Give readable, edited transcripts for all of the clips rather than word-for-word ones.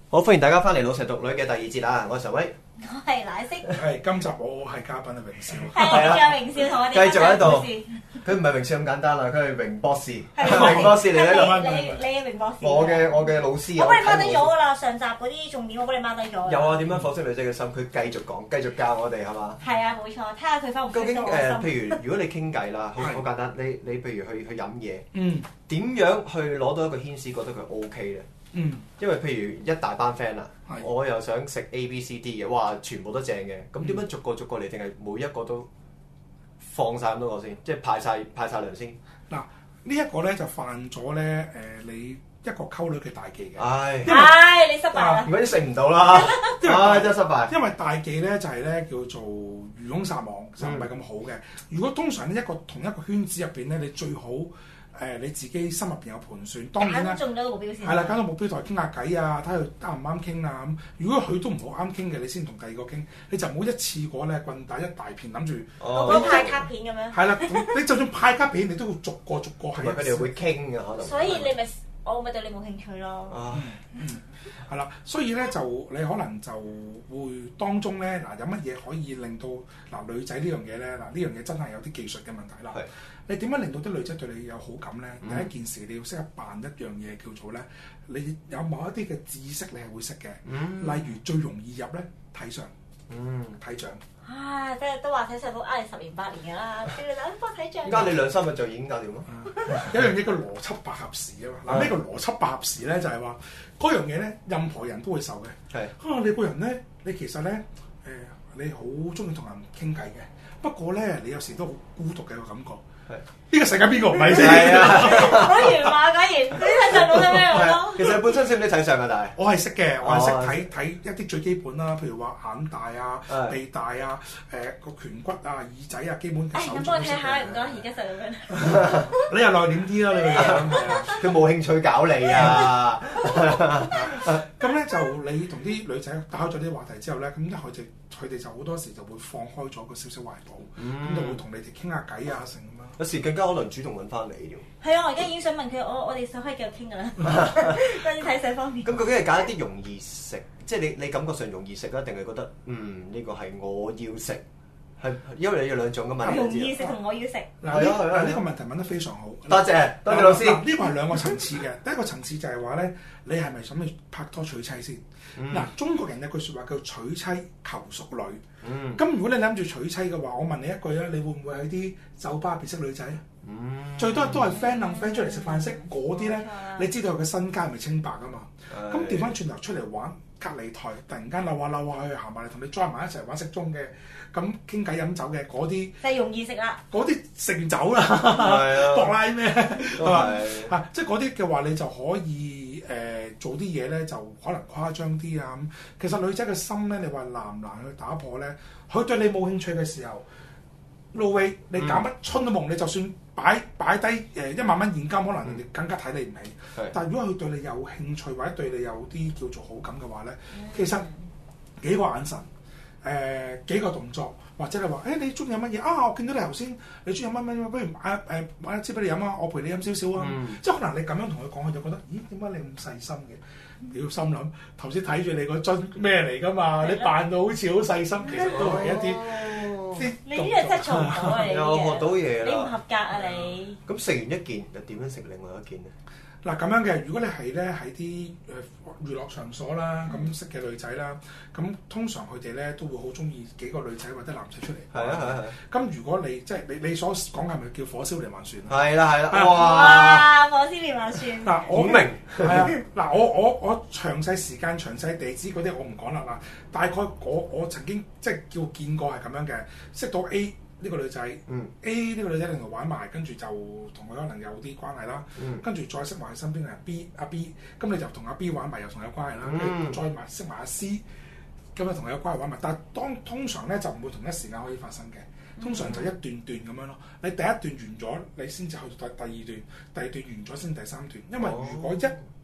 好，歡迎大家翻嚟《老實獨女》嘅第二節啊！我係常威， 我係奶色， 係今集我係嘉賓啊，榮少。 係仲有榮少同我哋繼續喺度。佢唔係榮少咁簡單啦，佢係榮博士，榮博士嚟嘅。 你嘅榮博士。 我嘅老師。 我幫你 mark 低咗㗎啦，上集嗰啲重點我幫你 mark 低咗。 有啊，點樣剖析女仔嘅心？佢繼續講，繼續教我哋係嘛？ 係啊，冇錯，睇下佢翻唔翻到我心。 究竟譬如如果你傾偈啦，好簡單，你譬如去飲嘢，點樣去攞到一個牽絲，覺得佢 OK 咧？因為譬如一大班 friend 啦，我又想食 A、B、C、D 嘅，哇，全部都正嘅。咁點樣逐個嚟，定係每一個都放晒咁多個先，即係派晒糧先？ 嗱，呢一個咧就犯咗咧你一個溝女嘅大忌嘅。 唉， 你失敗啦！ 如果啲食唔到啦，真係失敗。 因為大忌咧就係咧叫做漁翁撒網，就唔係咁好嘅。如果通常呢同一個圈子入邊咧，你最好。你自己心入邊有盤算，當然啦， 揀中咗個目標先。 係啦，揀到目標同佢傾下偈啊，睇佢啱唔啱傾啊咁。如果佢都唔好啱傾嘅，你先同第二個傾，你就唔好一次過咧棍打一大片，諗住我派卡片咁樣。 係啦，你就算派卡片，你都要逐個係。 佢哋會傾嘅可能。 所以你咪我咪對你冇興趣咯。 係啦，所以咧就你可能就會當中咧嗱，有乜嘢可以令到嗱女仔呢樣嘢咧嗱呢樣嘢真係有啲技術嘅問題啦。你點樣令到啲女仔對你有好感咧？第一件事你要識得扮一樣嘢叫做咧，你有某一啲嘅知識你係會識嘅，例如最容易入咧睇相，睇相。 即係都話睇相都呃你10年8年㗎啦，叫你幫睇相。 加你2-3日就已經搞掂咯。 有樣嘢叫邏輯百合時啊嘛。嗱，呢個邏輯百合時咧就係話嗰樣嘢咧，任何人都會受嘅。係你個人咧，你其實咧你好中意同人傾偈嘅，不過咧你有時都好孤獨嘅個感覺。呢個世界邊個唔係先？ 講完話講完，你睇相到咗咩咯？ 其實本身識唔識睇相㗎？但係我係識嘅，我係識睇一啲最基本啦，譬如話眼大啊、鼻大啊、個顴骨啊、耳仔啊，基本嘅手咁幫我睇下，唔該，而家就咁樣。 你又內斂啲啦，你個樣。 佢冇興趣搞你啊！ 咁咧就你同啲女仔打開咗啲話題之後咧，咁佢哋就好多時就會放開咗個少少懷抱，咁就會同你哋傾下偈啊，成咁樣。 有時更加可能主動揾翻你添。 係啊，我而家已經想問佢，我哋想可以繼續傾㗎啦。關於睇相方面。 咁究竟係揀一啲容易食，即係你感覺上容易食啊，定係覺得呢個係我要食？係因為你有兩種㗎嘛。 容易食同我要食。 嗱呢個問題問得非常好。 多謝老師。 呢個係兩個層次嘅。第一個層次就係話咧，你係咪想去拍拖娶妻先？嗱，中國人有句説話叫娶妻求淑女。咁如果你諗住娶妻嘅話，我問你一句啊，你會唔會喺啲酒吧入邊識女仔？最多都係 friend 諗 friend 出嚟食飯識嗰啲咧，你知道佢嘅身家係咪清白㗎嘛？咁調翻轉頭出嚟玩，隔離台突然間溜下去行埋嚟同你 join 埋一齊玩骰盅嘅，咁傾偈飲酒嘅嗰啲， 就係容易食啦。嗰啲食完酒啦，博拉咩係嘛？即係嗰啲嘅話，你就可以做啲嘢咧，就可能誇張啲啊咁。其實女仔嘅心咧，你話難唔難去打破咧？佢對你冇興趣嘅時候，no way，你搞乜春都夢，你就算擺低1萬蚊現金，可能人哋更加睇你唔起。但係如果佢對你有興趣，或者對你有啲叫做好感嘅話咧，其實幾個眼神，幾個動作，或者你話你中意飲乜嘢啊？我見到你頭先你中意飲乜，不如買一支俾你飲啊！我陪你飲少少啊！即係可能你咁樣同佢講，佢就覺得咦，點解你咁細心嘅？你要心諗頭先睇住你個樽咩嚟㗎嘛？你扮到好似好細心，其實都係一啲。 你呢樣真係做唔到啊！你又學到嘢啦， 你唔合格啊你！ 咁食完一件又點樣食另外一件咧？ 嗱咁樣嘅，如果你係咧喺啲娛樂場所啦，咁識嘅女仔啦，咁通常佢哋咧都會好中意幾個女仔或者男仔出嚟。 係。咁如果你即係你所講係咪叫火燒連環船？ 係啦。 哇！火燒連環船。 嗱，我明係啊。嗱，我詳細時間、詳細地址嗰啲我唔講啦。嗱，大概我曾經即係叫見過係咁樣嘅，識到 A。呢個女仔，A 呢個女仔同佢玩埋，跟住就同佢可能有啲關係啦。跟住再識埋佢身邊嘅人 B，阿 B，咁你就同阿 B 玩埋，又同佢有關係啦。再識埋阿 C，咁就同佢有關係玩埋。但係通常咧就唔會同一時間可以發生嘅，通常就一段段咁樣咯。你第一段完咗，你先至去到第二段，第二段完咗先第三段。因為如果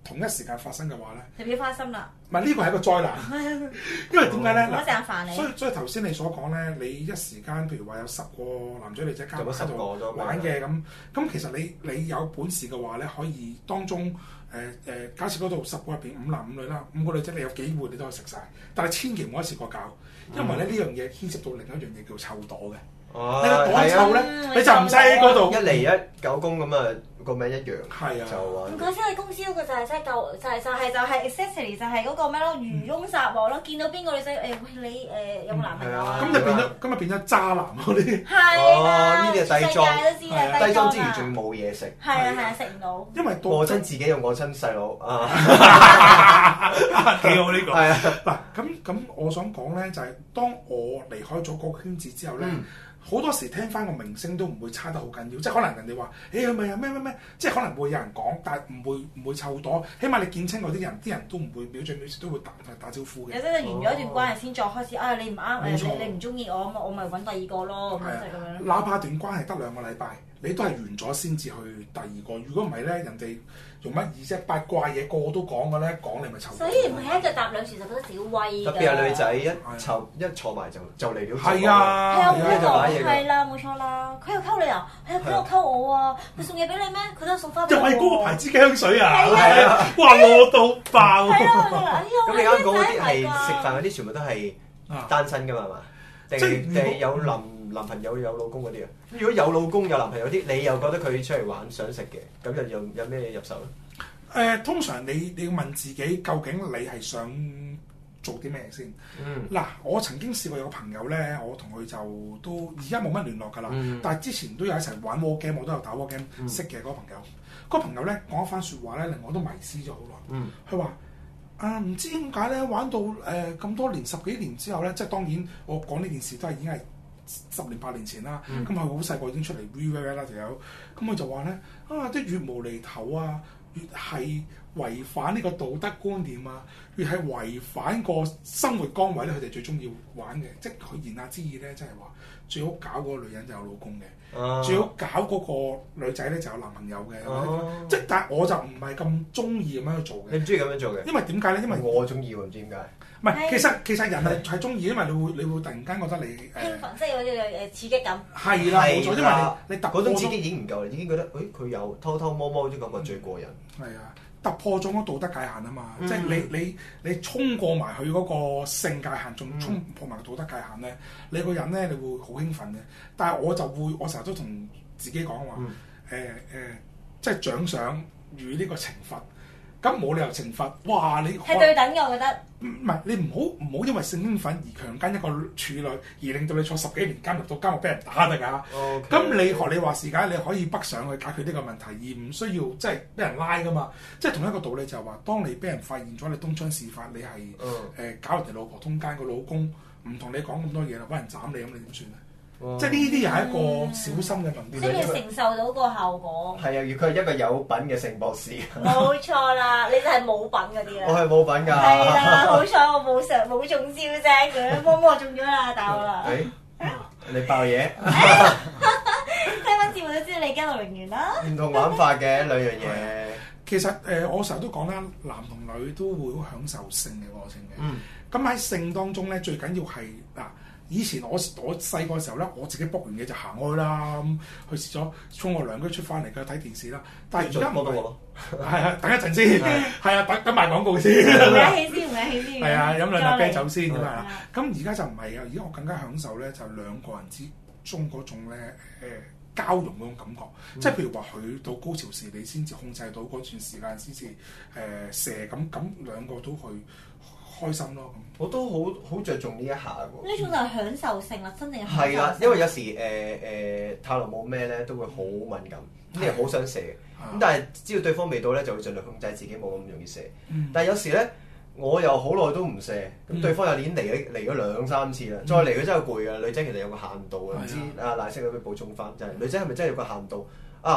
同一時間發生嘅話咧， 就變花心啦。 唔係呢個係一個災難，因為點解咧？ 我成日煩你。 所以頭先你所講咧，你一時間譬如話有10個男仔女仔加埋喺度玩嘅咁其實你有本事嘅話咧，可以當中假設嗰度10個入邊5男5女啦，5個女仔你有機會你都可以食晒，但係千祈唔好一次過搞，因為咧呢樣嘢牽涉到另一樣嘢叫臭朵嘅。你個朵臭咧，你就唔使喺嗰度 1嚟1 9公咁啊，個名一樣。 係啊， 就話唔怪之你公司嗰個就係真係夠，就係 accessory 就係嗰個咩咯，漁翁撒網咯，見到邊個女仔你有冇男朋友啊？ 咁就變咗渣男嗰啲。 係啦， 呢啲係低裝，低裝之餘仲冇嘢食。 係啊，食唔到。 因為餓親自己又餓親細佬啊， 幾好呢個。 係啊， 嗱咁我想講咧，就係當我離開咗嗰個圈子之後咧。好多時聽翻個明星都唔會差得好緊要，即係可能人哋話，佢咪有咩，即係可能會有人講，但係唔會臭朵。起碼你見親嗰啲人都唔會表象表示都會打招呼嘅。 有真係完咗一段關係先再開始你唔啱你唔中意我咁我咪揾第二個咯，咁就咁樣。 哪怕段關係得2個禮拜，你都係完咗先至去第二個。如果唔係咧，人哋用乜意啫？八卦嘢個個都講嘅咧，講你咪臭。 所以唔係一腳踏兩船就覺得自己威㗎。 特別係女仔一坐埋就嚟了。 係啊， 係啦，冇錯啦。佢又溝你啊？係佢又溝我啊？佢送嘢俾你咩？佢都送花俾我。 又係嗰個牌子嘅香水啊！係啊，哇攞到爆！ 咁你啱講嗰啲係食飯嗰啲，全部都係單身㗎嘛？係嘛？定係有男朋友有老公嗰啲啊？如果有老公有男朋友啲，你又覺得佢出嚟玩想食嘅，咁又有咩入手咧？ 通常你要問自己，究竟你係想做啲咩先？嗱，我曾經試過有個朋友咧，我同佢就都而家冇乜聯絡㗎啦。但係之前都有一齊玩 war game，我都有打 war game 識嘅嗰個朋友。嗰個朋友咧講一番説話咧，令我都迷思咗好耐。佢話唔知點解咧，玩到咁多年10幾年之後咧，即係當然我講呢件事都係已經係10年8年前啦。咁佢好細個已經出嚟 VVV 啦條友。咁佢就話咧啲越無厘頭啊，越係違反呢個道德觀念啊，越係違反個生活崗位咧，佢哋最中意玩嘅。即係佢言下之意咧，即係話最好搞嗰個女人就有老公嘅，最好搞嗰個女仔咧就有男朋友嘅。即係但係我就唔係咁中意咁樣去做嘅。 你唔中意咁樣做嘅？ 因為點解咧？因為我中意喎，唔知點解。 唔係，其實人係中意，因為你會突然間覺得你興奮，即係有刺激感。 係啦，冇錯，因為你突破嗰種刺激已經唔夠啦，已經覺得佢有偷偷摸摸啲感覺最過癮。 係啊，突破咗個道德界限啊嘛，即係你衝過埋佢嗰個性界限，仲衝破埋道德界限咧，你個人咧你會好興奮嘅。但係我成日都同自己講話，即係獎賞與呢個懲罰。咁冇理由懲罰，哇！你係對等嘅，我覺得。 唔係你唔好因為性興奮而強姦一個處女，而令到你坐10幾年監獄到監獄俾人打得㗎。咁你學你話事解，你可以北上去解決呢個問題，而唔需要即係俾人拉㗎嘛。即係同一個道理就係話，當你俾人發現咗你東窗事發，你係搞人哋老婆通姦，個老公唔同你講咁多嘢啦，揾人斬你咁，你點算啊？即係呢啲又係一個小心嘅問題。 即係你承受到個後果。 係啊，佢係一個有品嘅性博士。 冇錯啦，你就係冇品嗰啲啦。 我係冇品㗎。 係啦，好彩我冇中招啫，佢摸摸中咗啦，大我啦。 你爆嘢？ 聽翻節目都知道你加入榮源啦。 唔同玩法嘅兩樣嘢。 其實我成日都講啦，男同女都會好享受性嘅過程嘅。咁喺性當中咧，最緊要係嗱。以前我細個嘅時候咧，我自己卜完嘢就行開啦，去廁所沖個涼，跟住出翻嚟嘅睇電視啦。但係而家唔係，係啊，等一陣先，係啊，等埋廣告先。 唔客氣先，唔客氣先。 係啊，飲兩杯啤酒先咁啊。咁而家就唔係啊，而家我更加享受咧，就兩個人之中嗰種咧交融嗰種感覺。即係譬如話，佢到高潮時，你先至控制到嗰段時間先至射咁兩個都去開心咯。 我都好着重呢一下喎。 呢種就係享受性啦，真正享受。 係啦，因為有時太耐冇咩咧，都會好敏感，啲人好想射。咁但係知道對方未到咧，就會盡量控制自己冇咁容易射。但係有時咧，我又好耐都唔射，咁對方又已經嚟咗2、3次啦，再嚟佢真係攰㗎。女仔其實有個限度嘅，唔知賴聲可唔可以補充翻？就係女仔係咪真係有個限度啊？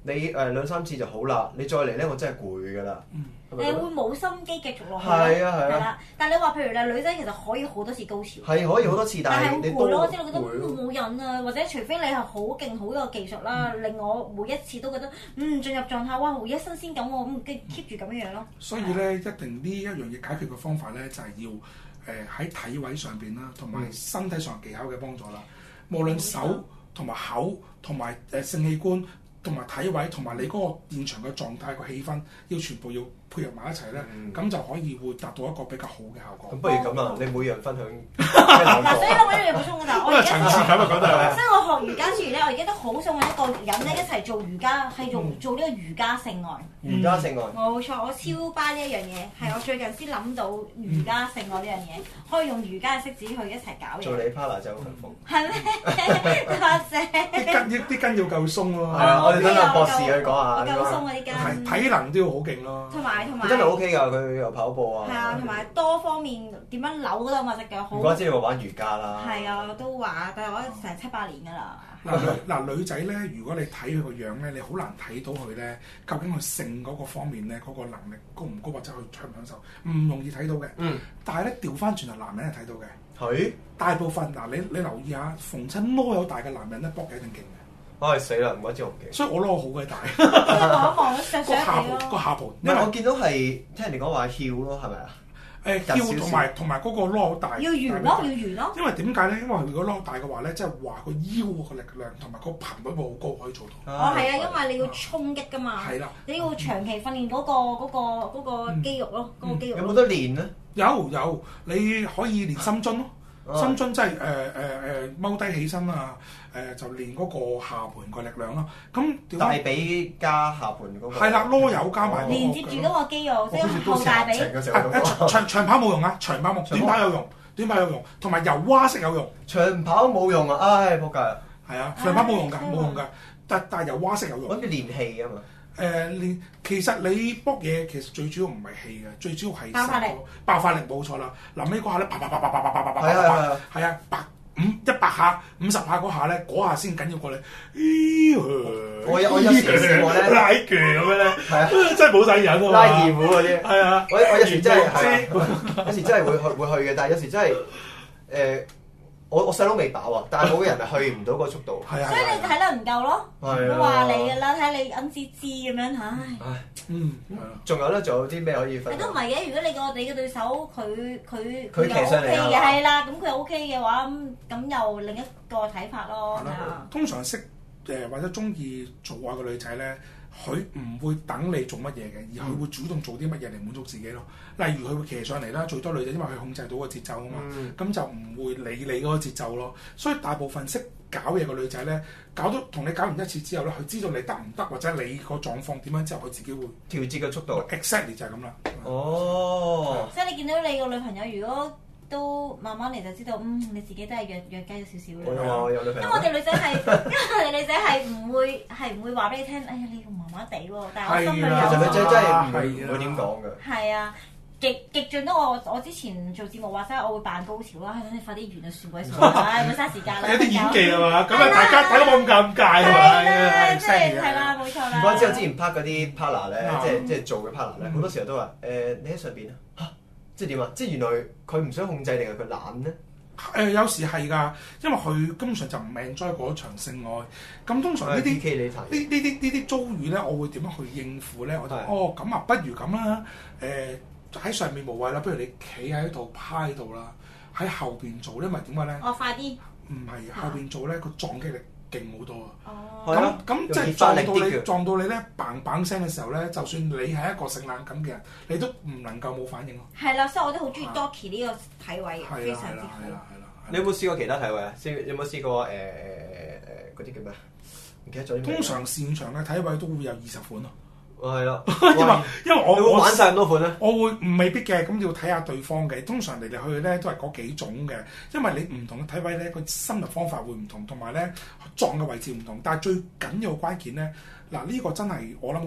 你2-3次就好啦，你再嚟咧我真係攰㗎啦。 會冇心機繼續落去。 係啊。 但係你話譬如你女仔其實可以好多次高潮。 係可以好多次，但係你攰咯，即係我覺得冇癮啊，或者除非你係好勁好有技術啦，令我每一次都覺得進入狀態，哇！回一新鮮感喎，keep 住咁樣咯。 所以咧，一定呢一樣嘢解決嘅方法咧，就係要喺體位上邊啦，同埋身體上技巧嘅幫助啦。無論手同埋口同埋性器官同埋體位同埋你嗰個現場嘅狀態個氣氛，要全部要配合埋一齊咧，咁就可以會達到一個比較好嘅效果。 咁不如咁啦，你每樣分享。 嗱，所以咧我一樣補充嘅就係我而家層次感啊，講得係。 所以我學瑜伽之餘咧，我而家都好想揾一個人咧一齊做瑜伽，係做呢個瑜伽性愛。 瑜伽性愛。 冇錯，我超巴呢一樣嘢，係我最近先諗到瑜伽性愛呢樣嘢，可以用瑜伽嘅式子去一齊搞嘢。 做你 partner 就好幸福。 係咩？多謝。 啲筋要夠鬆咯。 係啊，我哋等阿博士去講下。 夠鬆啊啲筋。 係體能都要好勁咯。 同埋真係 OK 㗎，佢又跑步啊。 係啊，同埋多方面點樣扭嗰度我隻腳好。 唔怪之你話玩瑜伽啦。 係啊，我都話，但係我成7-8年㗎啦。 嗱女仔咧，如果你睇佢個樣咧，你好難睇到佢咧，究竟佢性嗰個方面咧，嗰個能力高唔高或者佢享唔享受，唔容易睇到嘅。但係咧調翻轉頭，男人係睇到嘅。 係。大部分你留意下，逢親攞有大嘅男人咧，搏嘅一定勁嘅。 唉死啦！唔怪之我唔勁。 所以我攞好鬼大。 望一望都上個下盤。 因為我見到係聽人哋講話翹咯，係咪啊？ 翹同埋嗰個攞好大。 要圓咯，要圓咯。 因為點解咧？因為如果攞大嘅話咧，即係話個腰個力量同埋個頻率會好高，可以做到。 係啊，因為你要衝擊㗎嘛。 係啦。 你要長期訓練嗰個肌肉咯，嗰個肌肉。 有冇得練咧？ 有，你可以練深蹲咯。深蹲即係踎低起身啊！就練嗰個下盤個力量咯。咁大髀加下盤嗰個。係啦，囉柚加埋。 連接住嗰個肌肉，即係後大髀。 長跑冇用啊！長跑冇，短跑有用，短跑有用，同埋游蛙式有用。 長跑冇用啊！唉，仆街。 係啊，長跑冇用㗎，冇用㗎。但係游蛙式有用。 揾啲練氣啊嘛。 其實你搏嘢其實最主要唔係氣嘅，最主要係爆發力冇錯啦。臨尾嗰下咧，啪，係啊，100下、50下嗰下咧，嗰下先緊要過你。 我有時試過咧， 拉鋸咁樣咧， 係啊， 真係冇晒癮啊！ 拉二胡嗰啲， 係啊， 我有時真係有時真係會去嘅，但係有時真係我細佬未飽啊，但係冇人係去唔到個速度。 所以你體能唔夠咯。我話你㗎啦，睇你恩滋滋咁樣，唉。 仲有咧，仲有啲咩可以分享？ 都唔係嘅，如果你嘅對手佢騎上嚟嘅，係啦，咁佢 OK 嘅話，咁又另一個睇法咯。 通常識或者中意做愛嘅女仔咧，佢唔會等你做乜嘢嘅，而佢會主動做啲乜嘢嚟滿足自己咯。例如佢會騎上嚟啦，最多女仔因為佢控制到個節奏啊嘛，咁就唔會理你嗰個節奏咯。所以大部分識搞嘢嘅女仔咧，同你搞完一次之後咧，佢知道你得唔得或者你個狀況點樣之後，佢自己會調節嘅速度。 Exactly 就係咁啦。 哦。 即係你見到你個女朋友，如果都慢慢嚟就知道，你自己都係弱雞咗少少啦。 有女朋友。 因為我哋女仔係唔會話俾你聽，哎呀你麻麻地喎，但係我心裏有。 其實女仔真係唔會點講嘅。 係啊。極盡到我之前做節目話齋，我會扮高潮啦，等你快啲完就算鬼數，唉，唔好嘥時間啦。 有啲演技係嘛？咁啊，大家睇到冇咁尷尬係嘛？ 即係係啦，冇錯啦。 唔怪之我之前拍嗰啲 partner 咧，即係做嘅 partner 咧，好多時候都話你喺上邊啊嚇，即係點啊？即係原來佢唔想控制定係佢懶咧？ 有時係㗎，因為佢根本上就唔 enjoy 嗰場性愛。咁通常呢啲遭遇咧，我會點樣去應付咧？我就咁啊，不如咁啦，喺上面無謂啦，不如你企喺度趴喺度啦，喺後邊做咧，因為點解咧？ 快啲！ 唔係後邊做咧，個撞擊力勁好多啊！ 咁即係撞到你咧，bang bang聲嘅時候咧，就算你係一個性冷感嘅人，你都唔能夠冇反應咯。係啦，所以我都好中意 Doki 呢個體位，非常之好。 你有冇試過其他體位啊？有冇試過嗰啲叫咩？唔記得咗。 通常擅長嘅體位都會有20款咯。 係啦， 因為我玩晒咁多款咧， 我會未必嘅，咁要睇下對方嘅。通常嚟嚟去去咧都係嗰幾種嘅，因為你唔同嘅體位咧，個深入方法會唔同埋咧撞嘅位置唔同。但係最緊要關鍵咧，嗱呢個真係我諗好多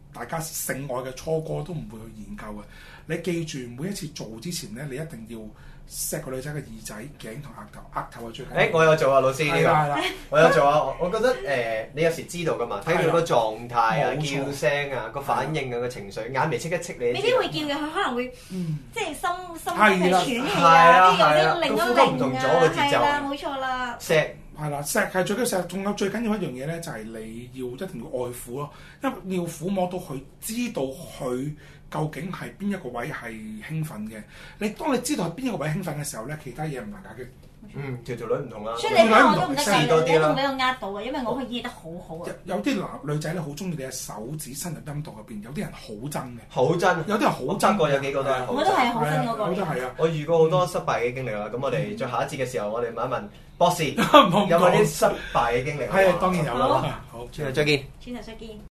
大家性愛嘅初哥都唔會去研究嘅。你記住每一次做之前咧，你一定要錫個女仔嘅耳仔、頸同額頭係最緊要。 我有做啊，老師呢個，我有做啊。我覺得你有時知道噶嘛，睇佢個狀態啊、叫聲啊、個反應啊、個情緒，眼眉戚一戚你。 你啲會叫嘅，佢可能會即係心嘅喘氣啊，啲有啲擰一擰啊，係啦，冇錯啦。 錫係啦，錫係最緊要錫，仲有最緊要一樣嘢咧，就係你要一定要愛撫咯，因為你要撫摸到佢，知道佢究竟係邊一個位係興奮嘅。當你知道係邊一個位興奮嘅時候咧，其他嘢唔難解決。 條女唔同啦。 所以你睇我都唔得㗎，你一定俾我呃到嘅，因為我可以醫得好好啊。 有啲女仔咧好中意你嘅手指伸入陰道入邊，有啲人好憎嘅。 好憎， 有啲人好憎過，有幾個都係好憎。 我都係好憎嗰個。 我都係啊！ 我遇過好多失敗嘅經歷啦。咁我哋再下一節嘅時候，我哋問一問博士有冇啲失敗嘅經歷？ 係當然有啦。好， 轉頭再見。 轉頭再見。